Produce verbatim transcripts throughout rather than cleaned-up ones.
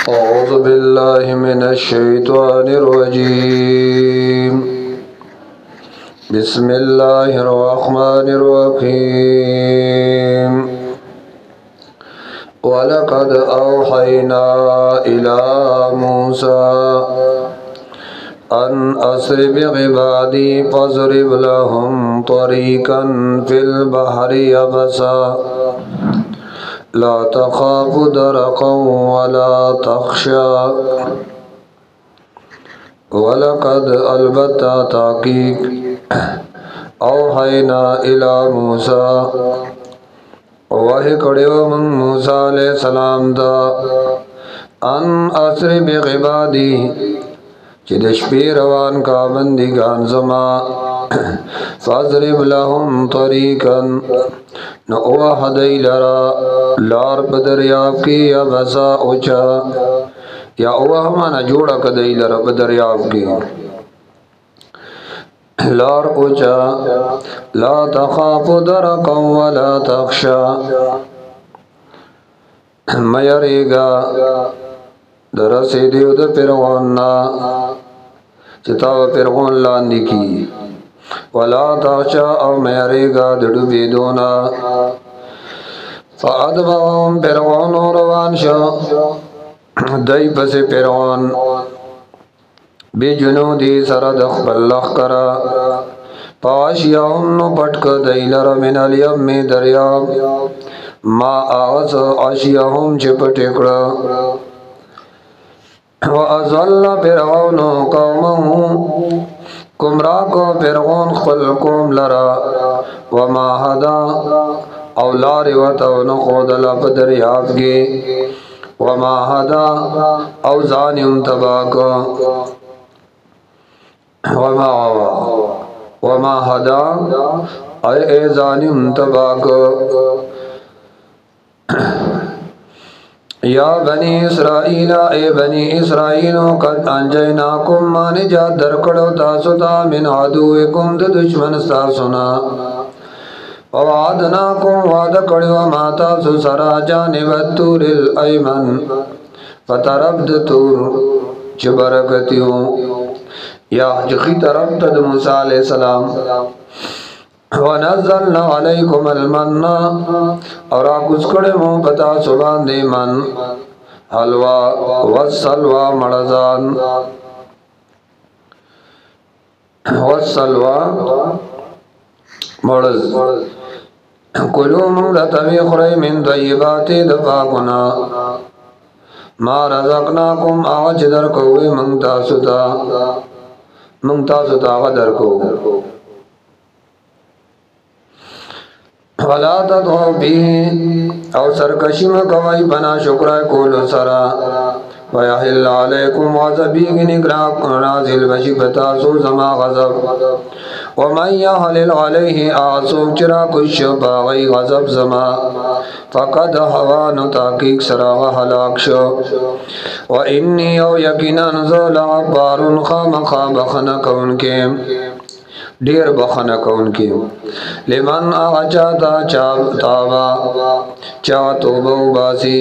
أعوذ بالله من الشيطان الرجيم بسم الله الرحمن الرحيم ولقد أوحينا إلى موسى أن أسر بعبادي فاضرب لهم طريقا في البحر يبسا لا تخاف درقا ولا تخشى ولقد البتة تحقیق اوحینا الى موسى وحی کڑیو من موسیٰ علیہ السلام دا ان اسر بعبادی چی دشپی روان کا بندگان زما فاضرب لهم طریقا نو اوحدی لرا لار بدریاب کی یا بسا اوچا یا اوحمانا جوڑا کدی لرا بدریاب کی لار اوچا لا تخاف درقا ولا تخشا میریگا درسی دیو دا فرعوننا چتاو فرعون لاندی کی ولا تخشا او میریگا دڑو بیدونا فادبهم فرعون روان شا دای پس فرعون بی جنودی سرد اخباللخ کرا پاشیاهم نو پٹک دیلر من الیم دریاب ما آغاز عشیاهم چپٹکڑ وَأَزَلَّ فِرْعَوْنُ قَوْمَهُ گمراہ کو فرعون خپل قوم لرا وما هدا او لار وتو نخود لپدریاب کی وما هدا او ظانم تباک وما وما هدا اے ظانم تباک یا بنی اسرائیل اے بنی اسرائیل قد انجیناکم ما نجات درکڑو تاسو تا من عدوکم د دشمن تاسونا ووعدناکم وعد کڑو ما تاسو سرا جانب الطور الایمن فطرف د تور چبرکتیوں یا جخی طرف تد موسیٰ علیہ السلام ونزلنا علیکم المن اور آکس کڑے مو پتا سبان دے من حلوہ والسلوہ مرزان والسلوہ مرز کلو منگلتوی خری من طیباتی دفاقنا ما رزقناکم آج در کوئی منگتاسو تا منگتاسو تا غدر کو ولا تدعو به او سرکشی مکوائی بنا شکرہ کولو سرا ویحل علیکم غضبی نگراک نازل بشی بتاسو زما غضب ومن یحلل علیہ آسو چرا کش باغی غضب زما فقد حوانو تحقیق سراغ حلاک شو وانی او یقینا نزول عبار خام خام خنکون کے دیر بخنہ کون کی لمن آغا چاہتا تابا چاہ توبہ باسی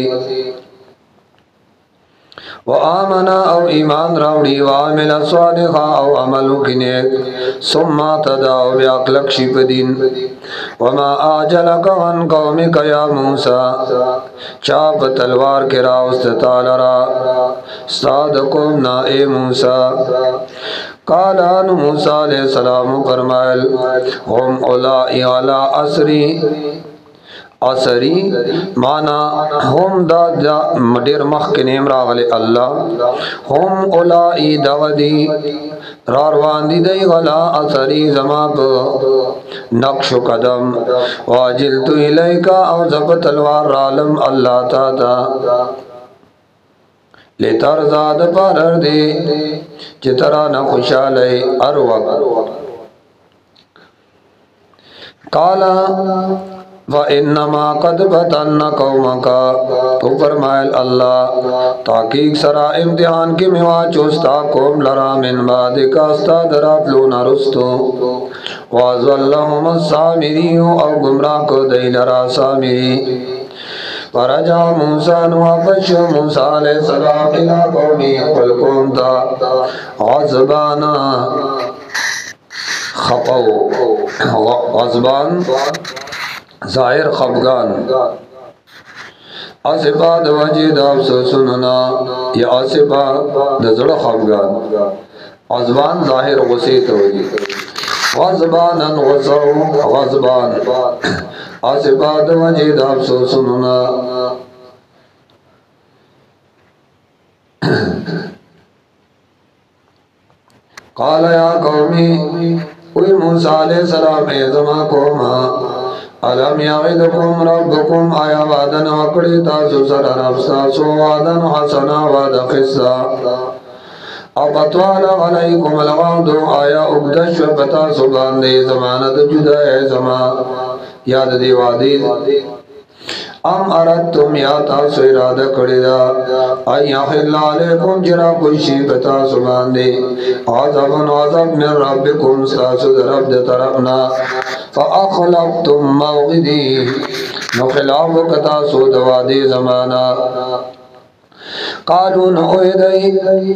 وآمنا او ایمان راوڑی وعمل صالحا او عملو کنیک ثم تداو بیاقلق شپ دین وما آجلک عن قومک یا موسیٰ چاپ تلوار کرا استطال را استادکم نا اے موسیٰ قالان موسیٰ علیہ السلام فرمائل ہم اولائی علا اسری اسری مانا ہم دا دا مدیر مخ کنیم راغل اللہ ہم اولائی دغدی راروان دی دی غلا اسری زمان پا نقش و قدم واجلتو الیکا او زب تلوار رالم اللہ تا تا لیتر زاد پارر دے چترا نہ خوشالے ار وقت قالا وَإِنَّمَا قَدْ فَتَنَّ قَوْمَكَ تو فرمائل اللہ تحقیق سرا امتحان کی میوا چوستا قوم لرا من بعد کاستا درات لونا رستو وَازَلَّهُمَ السَّامِرِيُّ او گمراہ کو دی لرا سامری فرجع موسى واپس موسى علیہ السلام الى قومی قل قوم تا غضبانا خپو غضبان ظاہر خفگان آسفا د وجه د افسوسنا یا آسفا د زړه خفگان غضبان ظاهر غصه ته وایي غضبانا غصو غضبان آسفا د وجه د افسوسنا قال یا قومی وی موسیٰ علیہ السلام ایزما قوما علم یعیدکم ربکم آیا وعدن وکڑی تاسو سر رفستاسو وعدن حسنا وعد خصا او پتوالا علیکم الوعدو آیا اگدش و پتاسو باندے زمانت جدا ہے زمان یاد دی وعدی ام اردتم یا تاسو ارادہ کڑی دا ای احل علیکم جرا کشی پتاسو باندے عذابن عذاب من ربکم ستاسو در رب در طرفنا فاخلفتم موعدی نخلاف کتاسو دوادی زمانا قالون اویدئی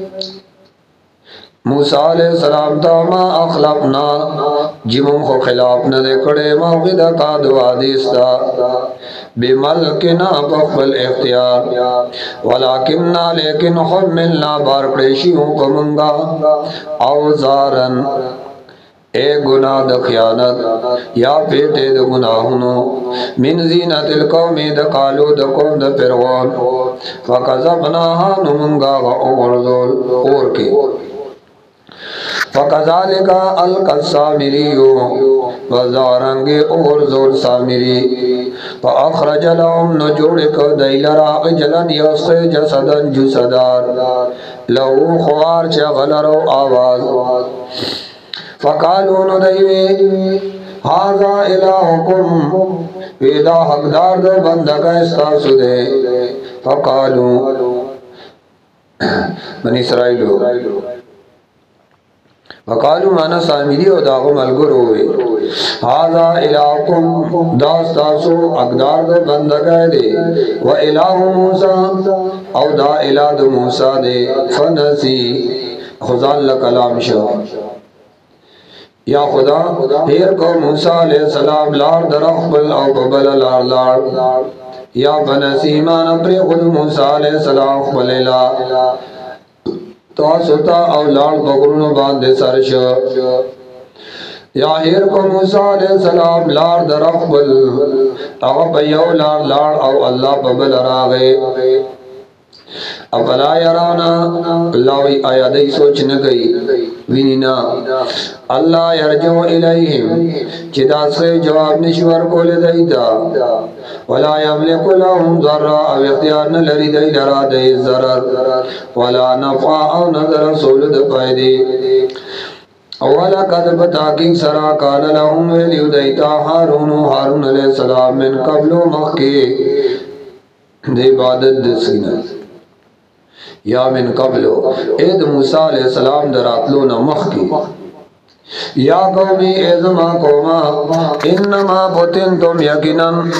موسیٰ علیہ السلام تا ما اخلفنا جمم خو خلاف ندے کڑے موعد کا دوادیستا بملکنا بخبل اختیار ولیکننا لیکن حملنا بار پریشیوں کمنگا اوزارن اے گناہ د خیانت یا پیٹے د گناہنو من زینت القومی د قالو د قوم د فرعون فکذبناها نمنگا و اغرزول اور کے فَكَذَلِكَ أَلْقَى السَّامِرِيُّ وَزَارَنْگِ اُغْرْزُ السَّامِرِي فَأَخْرَجَ لَهُمْ نُجُوڑِكَ دَيْلَرَا عِجْلًا يَسْقِ جَسَدًا جُسَدَار لَهُ خوار چغلر آواز فَقَالُوا نُدَيْوِ هَذَا إِلَهُكُمْ ویدہ حقدار دے بندگا استاسو دے فَقَالُوا بنی اسرائیلو وقالو مانا سامری و داغو ملگر ہوئے هذا الہکم داستاسو اقدار دے بندگاہ دے و الہ موسیٰ او دا الہ دا موسیٰ دے فنسی خزان لکلام شو یا خدا پیر کو موسیٰ علیہ السلام لار در اخبل او ببل لار لار یا فنسی مانا پری خود موسیٰ علیہ السلام اخبل الہ تاسوتا او لال بغرونو باندے سرش یا ہیر کو موسیٰ علیہ السلام لار در اخبل اغا پیو لار لار او اللہ ببل راغے افلا یرانا اللہ وی آیا دی سوچ نگئی وینینا اللہ یرجو الیہم چدا سے جواب نشور کو لدئی دا ولا یملک لهم ذرا او اختیار نلری دی لرا دی ضرر ولا نفع او نظر سولد فائدی اولا قد بتاکی سرا کان لهم ویلیو دیتا حارون حارون علیہ السلام من قبل مخی دی عبادت دسینا یا من قبلو اید موسیٰ علیہ السلام دراتلونا مخی یا قومی ایزما قوما انما پتنتم یقنن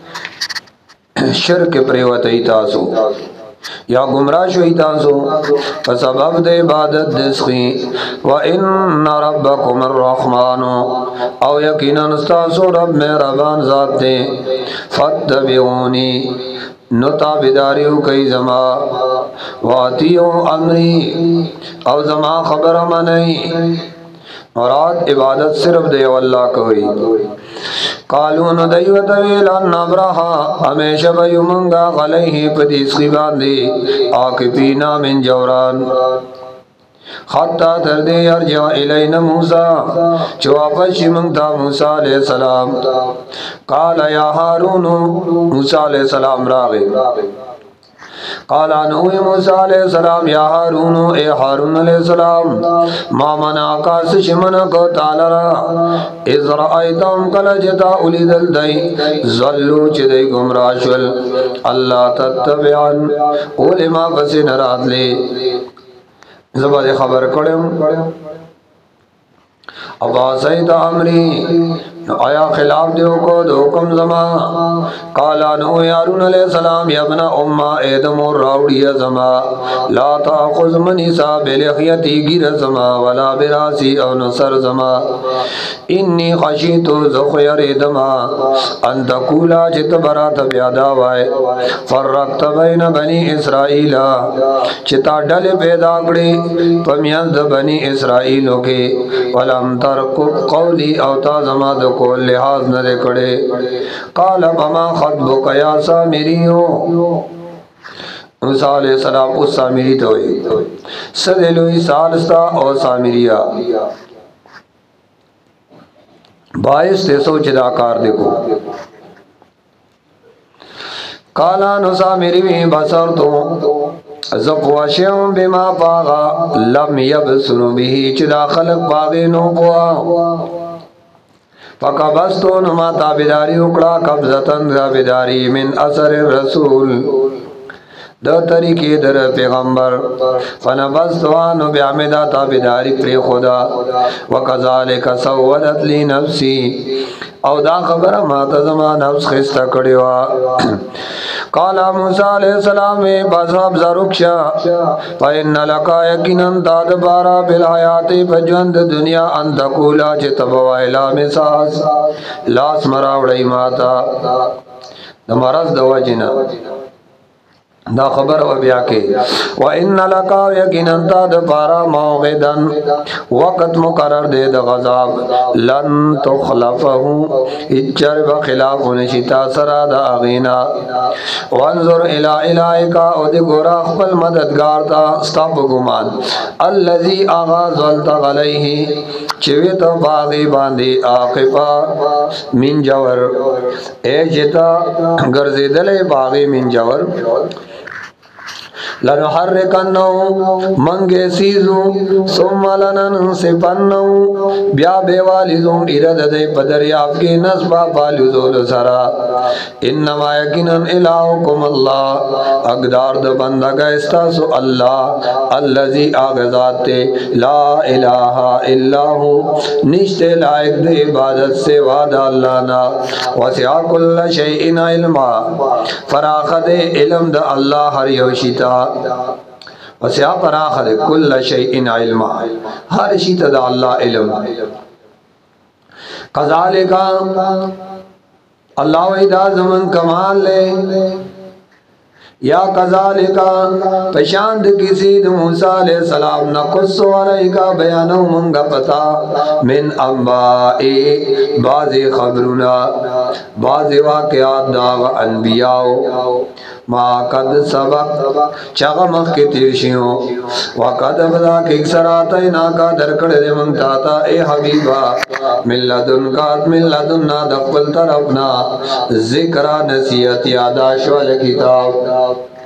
شرک پریوتی تاسو یا گمراہ شوی تاسو فسبب دے عبادت دسخی وَإِنَّ رَبَّكُمَ الرَّحْمَانُ او یقیناً استاسو رب مہربان ذات دے فَاتَّبِعُونِ نتابداریو کئی زما واتیو امری او زما خبر منئی مراد عبادت صرف دیو اللہ کوئی قالون دیو طویلان نبرہا ہمیشہ بیو منگا غلیہی پدیس خیباندی آکفینا من جوران خطا تردی ارجع الین موسیٰ چواپس منگتا موسیٰ علیہ السلام قال یا حارون موسیٰ علیہ السلام راغے قال انوی موسیٰ علیہ السلام یا حارون اے حارون علیہ السلام ما منعکا سشمنکو تعالی اذ رأیتم کلجتا اولید الدئی ظلو چدئی گمراشول اللہ تتبعن اولی ما پسی نرات لے زبا دے خبر کڑم ابا سید عمری आया खिलाफ दियो को दो हुक्म जमा काला नो यारून अलैहि सलाम यबना उम्मा एदम और राउडिया जमा ला ताखुज मनीसा बिलखियती गिर जमा वला बिरासी औ नसर जमा इन्नी खशीतु ज़ुखयर दमा अन तकूला जित बरात प्यादा वाय फर्रक्त बैन बनी इसराइला चिता डल पैदा कड़े पमियंद बनी इसराइलों के वलम तरकुब कौली औता जमा को लिहाज न करे काल बमा खतबो कया सामिरी हो मूसा अलैहि सलाम उस सामिरी तो सदलुई सालसा और सामिरिया बाईस तेसो चिदाकार देखो काला नो सामिरी में बसर तो ज़फ़वाशियम बिमा पागा लम यबसुनु बिही चिदा खलक पागे नो पुआ फकबस्तु नुमा ताबिदारी उकड़ा कब्ज़तन ताबिदारी मिन असर रसूल द तरीके दर पैगंबर फनबस्तुआन ब्यामिदा ताबिदारी प्रे खुदा वकज़ालिक सव्वलत ली नफ्सी औ दा खबर माता जमा नफ्स खिस्ता कड़िवा काला मूसा अलैहि सलाम में बसब जरुक्षा फइन्न लका यकीनन ताद बारा बिल हयाती बजवंद दुनिया अंतकूला चितबवाइला मिसास लास मरावड़ई माता दमरस दवजना दा खबर व ब्या के व इन्न लका यकीनन ताद बारा मौगिदन वक़्त मुकर्रर दे द गज़ाब लन तुखलफहु इच्चर व खिलाफ नशिता सरा द अगीना वंजुर इला इलाइका उद गोरा खपल मददगार ता स्ताप गुमान अल्लजी आगा ज़लत अलैहि चिवे तो बागी बांधी आकिफा मिन जवर ए जिता गर्जे दले बागी मिन जवर लनहर्रिकन्नौ मंगे सीजू सुम्मा लननसिफन्नौ ब्या बेवालिजू इरद दे पदरियाब के नस्बा पालुजोल सरा इन्नमा यकीनन इलाहुकुम अल्लाह अगदार द बंदा गैस्ता सो अल्लाह अल्लजी आगजाते ला इलाहा इल्लाहु निश्ते लायक दे इबादत से वादा अल्लाह ना वसिया कुल्ल शैइन इल्मा फराख दे इल्म द अल्लाह हर योशिता वसिया फराख दे कुल्ल शैइन इल्मा हर शीता द अल्लाह इल्म कज़ालिका अल्लाह इदा ज़मन कमाल ले या कज़ालिका पशांद किसी मूसा अलैहि सलाम नकुस्सु अलैका बयानो मंगा पता मिन अंबाए बाज़े खबरुना बाज़े वाक़ियात दाव अनबियाओ मा कद सबक चगमक के तिरशियों वक़द बदा के सराता नाका दरकड़ दे मंगताता ए हबीबा मिल्लदुन का मिल्लदुन्ना दखल तरफना ज़िक्रा नसीहत यादाश वाले किताब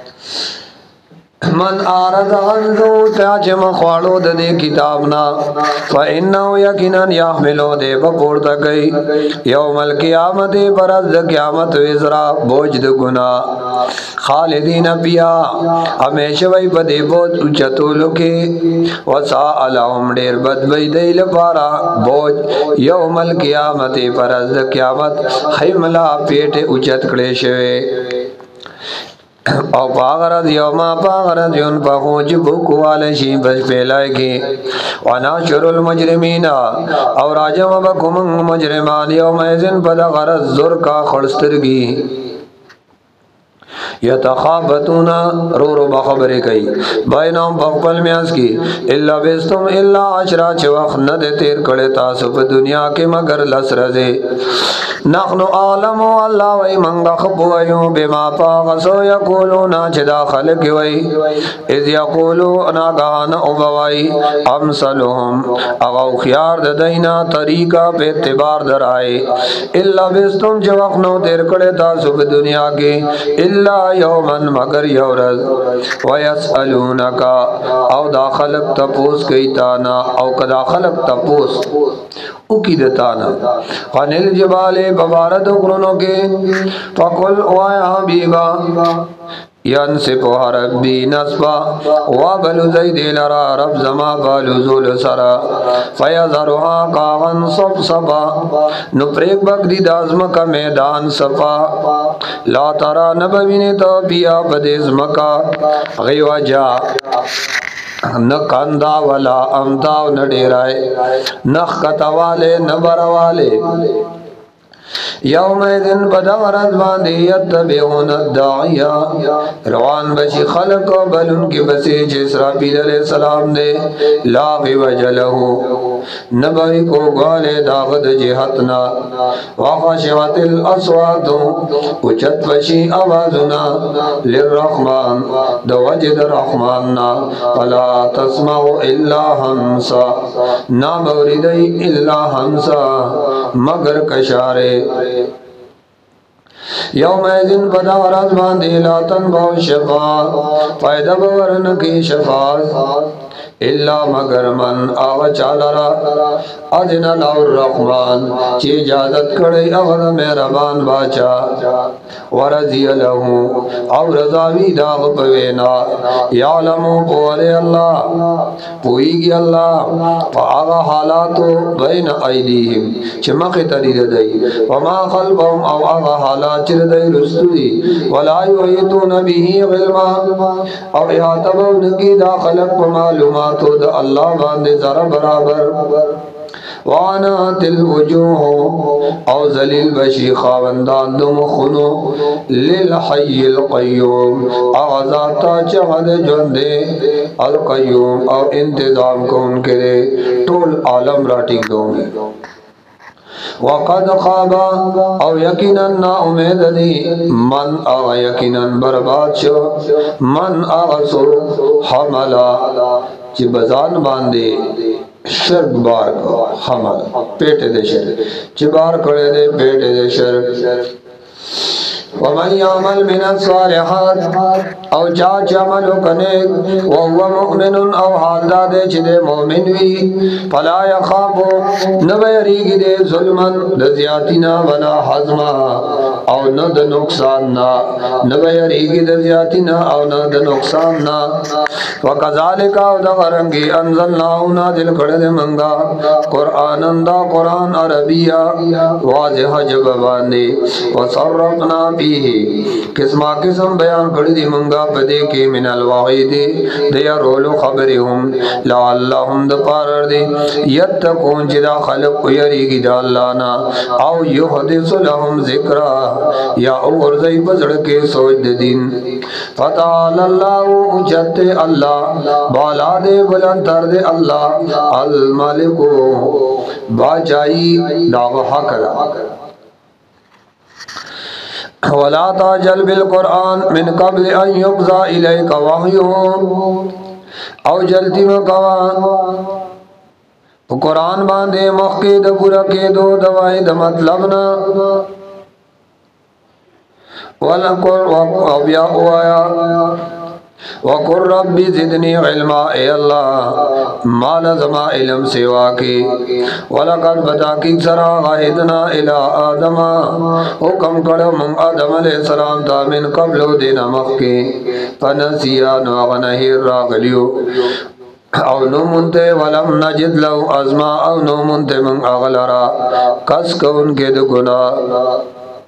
मन आरज़ अन्हु त्याचे मख्वाड़ो दे किताबना फ़इन्नहु यकीनन यहमिलो दे बपोर्ता गई यौमल क़ियामत परज़ क़ियामत विज़रा बोझ द गुनाह खालिदीन पिया हमेशा वही बदे बोझ उचतुल के वसा अलहम डेर बदबई दिल पारा बोझ यौमल क़ियामत परज़ क़ियामत खैमला पेटे उचत कड़े शवे और पागरत यौमा पागरत युन पहुँच बुक वाले शी बस फैलाएगी वना शुरुल मुजरिमीना और आजम बकुमंग मुजरिमान यौमैज़िन पदगरत ज़ुर का खड़स्तरगी यतखाबतूना रो रो बखबरे कई बैनहुम बखबल म्यास की इल्ला बिस्तुम इल्ला अशरा चवख न दे तेर कड़े तासुब दुनिया के मगर लस रजे नखनु आलमु अल्लाह वही मंगा खपुवयु बिमा पागसो यकूलूना चिदा खलक वही इज़ यकूलूना गाना उबवाई अमसलुहुम अगौ खियार ददैना तरीका पे इत्तिबार दराए इल्ला बिस्तुम चवख नो तेर कड़े तासुब दुनिया के इल्ला यौमन मगर यौरज वयसअलूनका औ दाखलक तपोस कईताना औ कदाखलक तपोस उकीदताना अनिल जबाले बबारत उकरनों के फकुल वाया हबीबा यनसिफुहा रब्बी नस्बा वबलु ज़ैदी लरा रब ज़मा बालु ज़ुल सरा फयज़रुहा कागन सफ़सफ़ा नुप्रेक बगदी दाज़म का मैदान सफ़ा ला तरा नबविने तो पिया बदेज़ मका ग़िवजा न कंदा वला अमदा न डेराए न खतवाले न बरवाले यौमैदिन बदवरत बांधी यत्तबिऊन दाइया रवान बशी खलक बल उनकी बसीज इसराफील अलैहिस्सलाम दे लाग़ि वजलहु नबी को गाले दागद जिहतना वख़शिअतिल अस्वातु उचत बशी आवाज़ुना लिर्रहमान दवजद रहमान ना फला तस्माउ इल्ला हमसा ना मौरिदई इल्ला हमसा मगर कशारे यौमैदिन बदावरत बांधी ला तनफउ शफ़ाअत फ़ायदा बवरन की शफ़ाअत इल्ला मगर मन आवा चालरा अज़िना लहुर रहमान ची इजाज़त करे अवद मेहरबान बाचा वरज़िय लहू और रज़ावी दाग पवेना यालमु पोले अल्लाह पोईगी अल्लाह फ़आगा हालातो बैन ऐदीहिम चमक तरीद दई वमा खल्फ़हुम अव आगा हालात चिरदई रुस्तुदी वला युहीतून बिही इल्मा और यातबु नकी दाखलक मालूमात तो द अल्लाह बांदे जरा बराबर वाना तिल वजूह और जलील बशी खावंदान दुम खुनो लिल हय्यिल क़य्यूम आज़ाता चहद जोंदे अल क़य्यूम और इंतज़ाम को उनके लिए टोल आलम राटिक दोंगे वक़द खाबा और यकीनन ना उम्मीद दी मन आगा यकीनन बर्बाद शो मन आगा सो हमला ची बजान बांधे शर्क बार को हमल पेटे दे शर ची बार करे दे पेटे दे शर वमन यामल मिनस सालिहात और चाच अमल कने वहुवा मुमिनुन और हालदा दे चिदे मोमिन वी फला यखाफु नबयरीगी दे जुल्मन दजियातिना वला हज़मा और न द नुकसान ना नबयरीगी दजियातिना और न द नुकसान ना वकज़ालिका उदगरंगी अंज़लनाहु नाज़िल कर दे मंगा कुरानन दा कुरान अरबिया वाज़िह जबानी वसर्रफना किस्मा किस्म बयान कर दी मंगा पदे के मिनल वाहिदे दया रोलो खबरे हम लअल्लहुम दपार दे यत्तकून जिदा खलक को यरीगी दालाना आओ युहदिसु लहुम ज़िक्रा या और जई बजड़ के सोच दे दिन फताल अल्लाहु उजते अल्लाह बाला दे बुलंद तर दे अल्लाह अल मालिकु बाजाई दावा हकरा वला ताजल बिल कुरान मिन कब्ल अन युक़ज़ा इलैका वहयुहु और जल्दी में कवा कुरान बांधे मक्के द पूरा के दो दवाई द मतलब ना वला कुर वबिया ओया वकुर रब्बी ज़िदनी इल्मा ए अल्लाह माल ज़मा इल्म सेवा की वलक़द बता की सरा गाहिदना इला आदमा हुक्म करो मंग आदम अलैहिस्सलाम ता मिन क़ब्ल देना मक्के फनसिया नगनही रागलियो और नो मुनते वलम नजिद लहु अज़मा और नो मुनते मंग अगलरा कस को उनके दो गुनाह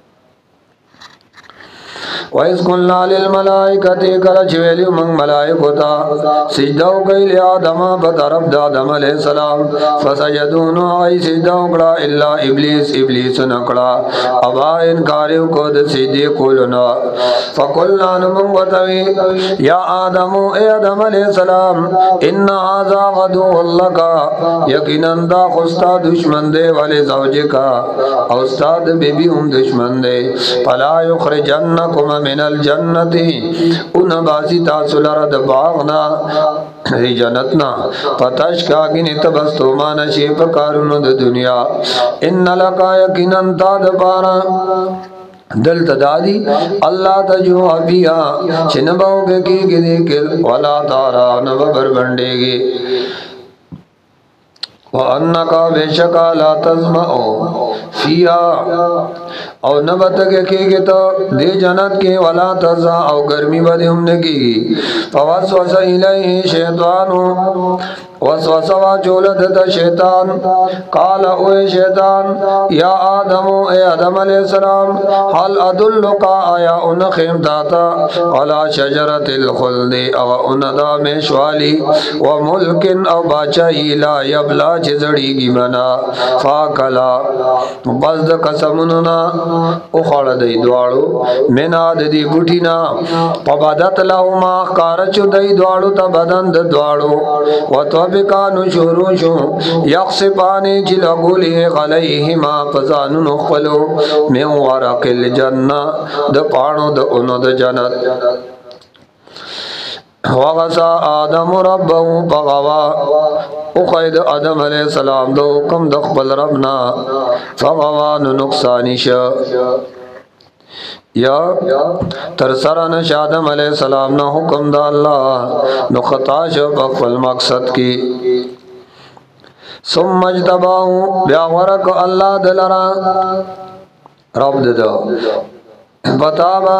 वैस कुल्ला लिल मलाइकति कर चवेली मंग मलाइक होता सिजदाओ कइले आदमा बतरफ दा आदम अलैहिस्सलाम फसजदून आई सिजदाओ कड़ा इल्ला इब्लीस इब्लीस नकड़ा अबा इनकारियो को द सिजदे कोलना फकुल्ना मंग वतवी या आदम ए आदम अलैहिस्सलाम इन्ना हाज़ा गदुल्लका यकीनन दा खुस्ता दुश्मन दे वाले ज़ौजे का औस्ताद बेबी हम दुश्मन दे फला युखरिजन्नकुम मिनल जन्नति उन बासी तासुलर द बागना जन्नतना फतश का गिन तबस्तो मान शेप कारुन द दुनिया इन लका यकीनन ताद पारा दल तदादी अल्लाह तजो अबिया चिन्बाओगे की गिदे के वला तारा नव बरबंडेगे वअन्नका बेशका ला तज़मअ फिया او نبت کیږي ته دی جنت کې ولا تزا او ګرمي باندې هم نه کیږي. فوسوس الیه شیطان وسوسه واچول د شیطان قال او شیطان یا آدم اے آدم علیہ السلام هل ادلک آیا ان خیم داتا علی شجرۃ الخلد او ان دا میشوالی و ملک او باچائی لا یبلا چزړیږي بنا فاکلا پس د قسمونو او خړه دی دواړو مینا د دې بوټینا پبادت لهما کار چ دی دواړو ته بدن د دواړو وتو بکانو شروع شو یخصفانی چی لگولی غلیهما پزانو نخفلو من ورق الجنہ د پانو د انو د جنت. وغسا آدم ربه پغوا اخید آدم علیہ السلام دو حکم دخبل ربنا فغوا نو نقصانی شا یا ترسران شادم علیہ السلام نا حکم دا اللہ نو خطاش بخفل مقصد کی. ثم اجتباہو بیا ورک اللہ دلرا رب ددو بتابا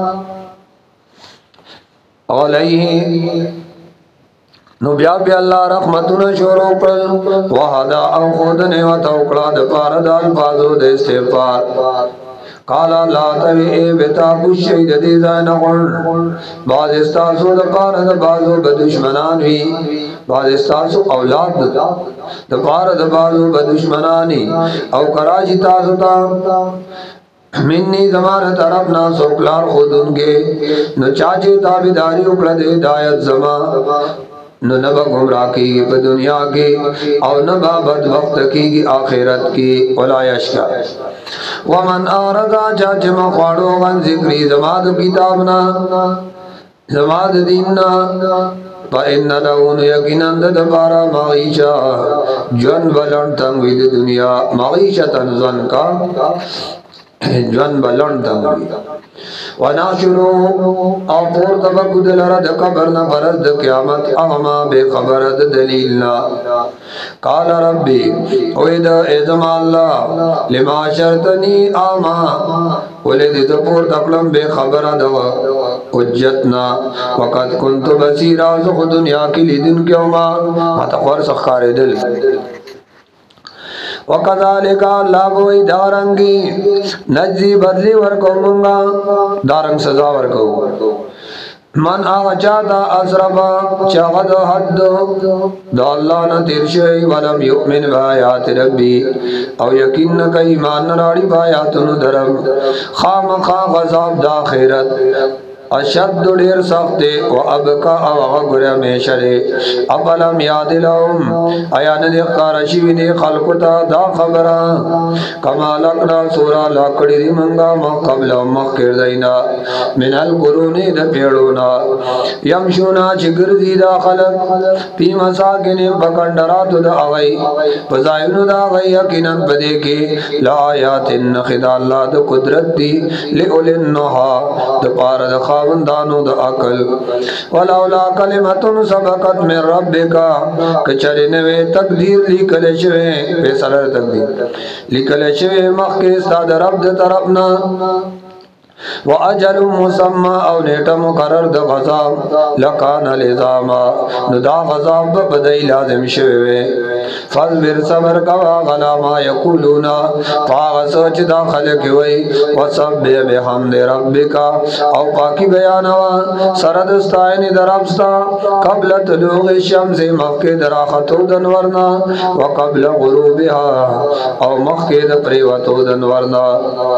علیہ نو بیا بیا اللہ رحمتون شروع پر وحدا او خودنے و توقلا دپار دال بازو دے استغفار قالا لا تبی اے بیتا کچھ شید دیزائن غن بعض استاسو دپار دبازو بدشمنان وی بعض استاسو اولاد دپار دبازو بدشمنانی او کراچی تاسو تا منی زمان طرف نا سوکلار خودن کے نو چاچے تابداری اکڑ دے دایت زمان نو نبا گمراہ کی گی پا دنیا کی او نبا بدبخت کی گی آخرت کی ولا یشکا. ومن آردا چاچ مخواڑو غن ذکری زماد کتابنا زماد دیننا فا ان لہون یقینند دبارا معیشہ جن بلن تنگوید دنیا معیشتا زن کا جن بلن تنگوید وناشرو او پور تبکد لرد قبرنا برد قیامت اغما بے خبرد دلیلنا. قال ربی اوید ایزم اللہ لما شرطنی آما ولید پور تقلم بے خبرد حجتنا وقت کنت بسیرا زخ دنیا کی لیدن کیوما متخور سخار دل. وَقَذَلِكَ اللہ بوئی دارنگی نجزی بدلی ورکو منگا دارنگ سزا ورکو من آغا چاہتا اسرفا چاہد حد دا اللہ نا ترشوئی ولم یؤمن بآیات ربی او یقین نکا ایمان نراڑی بآیاتنو درم خام خام غذاب دا خیرت اشد دیر سخت و ابکا او غگر میشرے اپلم یاد لهم آیا ندی قارشی دی خلقتا دا خبرا کما لکنا سورا لکڑی دی منگا مقبل مخیر دینا من القرونی دا پیڑونا یمشونا چگرزی دا خلق پی مساکن بکندرات دا اغی پزائنو دا اغی یقیناً بدے کے لا آیات نخد اللہ دا قدرت دی لئولن نوحا دا پارد خاوندانو دا عقل ولولا کلمتن سبقت من ربکا کچری نوے تقدیر لکلے شوے پیسر تقدیر لکلے شوے مخیستا دا رب دا طرفنا وَأَجَلٌ مُسَمَّى او نیٹا مقرر دا غذاب لکان لزاما نو دا غذاب بدئی لازم شوے فَاصْبِرْ صبر کوا غلا ما یقولونا پاغ سوچ دا خلق ہوئی وَسَبِّحْ بِحَمْدِ رَبِّكَ او پاکی بیانوا سردستائن دربستا قبل طلوع الشمس مخی دراختو دنورنا وقبل غروبها او مخی دپریوتو دنورنا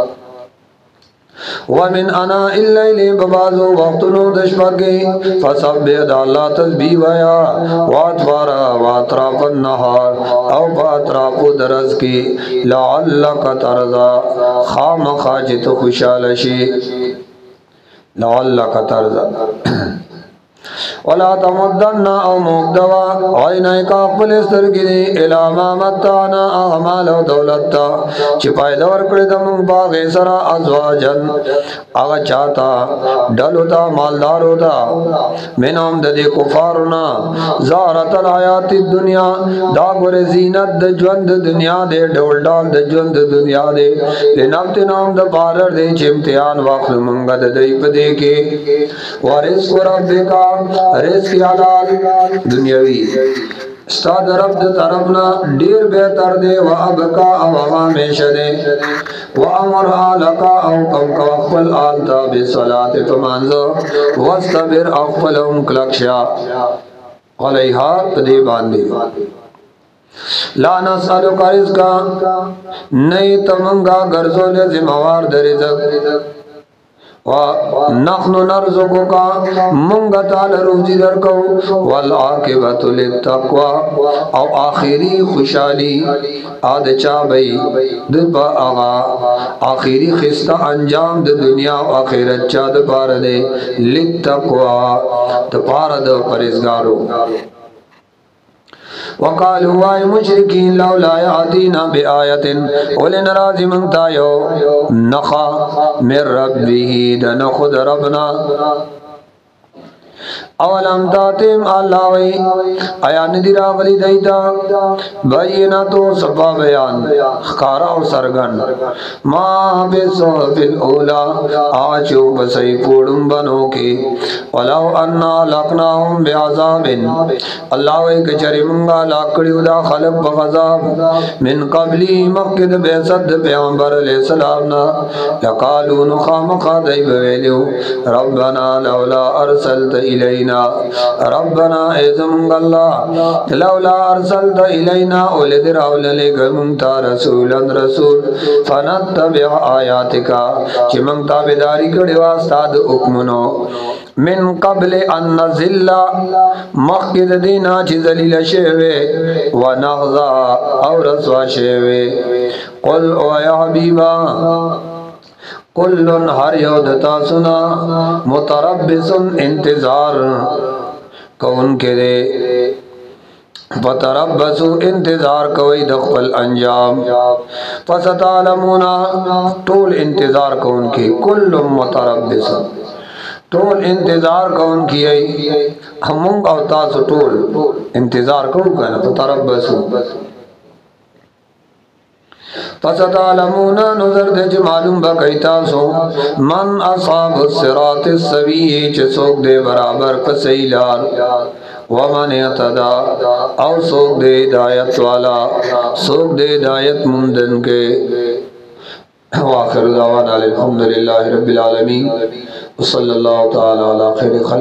ومن انا اللیل ببازو وقتنو دشپکی فسبح دا اللہ تسبیح ویا واتفارا واتراف النہار او پاترافو درز کی لعلک ترزا خام خاجت خوشالشی لعلک ترزا ولا تمدن او مقدوا عینیک خپل سترګې دي الی ما متعنا اعمال او دولت تا چې فائدہ ورکړي د موږ باغ سره ازواجن هغه چاته ډلو تا مالدارو تا منهم د دې کفارنا زارت الحیات الدنیا دا ګور زینت د ژوند د دنیا دې ډول ډول د ژوند د دنیا دې لنفتنهم د بارر دې چې امتحان واخلو موږ د دې په دې کې ورزق ربک رزق حلال دنیوي استاد رب د طرفنا ډیر بهتر دی او ابقا او همیشه دی و امر الک او کم کو خپل آل تا بصلات فمانزو واستبر خپلهم کلکشا علیها پدی باندې لا نسالک رزقا نئی تمنگا گرزول زموار در رزق ونحن نرزقک منگا تعالی روزی درکو والعاقبت للتقوی او آخری خوشحالی آد چابئی دبا آغا آخری خستہ انجام د دنیا و آخرت چا دپار دے للتقوی دپار د پرزگارو وقالوا وای مشرکین لولا یاتینا بآیت ولن راضی منتا یو نخا من ربه دن خود ربنا اولم تاتیم اللہ وی آیا ندی راغلی دیتا بیناتو صفا بیان خکارا و سرگن ما بسو فی الاولا آچو بسی پوڑن بنو کی ولو انا لقناهم بعذاب اللہ وی کچری منگا لاکڑیو دا خلق بغذاب من قبلی مقد بیسد پیغمبر علیہ السلامنا یقالون خامقا دیب ویلیو ربنا لولا ارسلت الینا ربنا ایزمونگ اللہ لولا ارسلت الینا اولد راول لگمونگتا رسولا رسول فنتبع آیاتکا چی منگتا بیداری کڑی واستاد اکمنو من قبل ان نزل مخید دینا چی ذلیل شیوے ونغضا او رسوا شیوے قل او یا حبیبا کلن ہر یو دتا سنا متربسن انتظار کون کے دے فتربسو انتظار کوئی دخل انجام فستعلمونا طول انتظار کون کی کل متربسن طول انتظار کون کی ہم منگ او تاسو طول انتظار کون کنا فتربسو فستعلمون نظر دے چھ معلوم بکیتا سو من اصحاب الصراط السوی چھ سوک دے برابر پسیلار ومن اعتدا او سوک دے ہدایت والا سوک دے ہدایت مندن کے واخر دعوانا الحمدللہ رب العالمین وصلی اللہ تعالی علی خیر خلق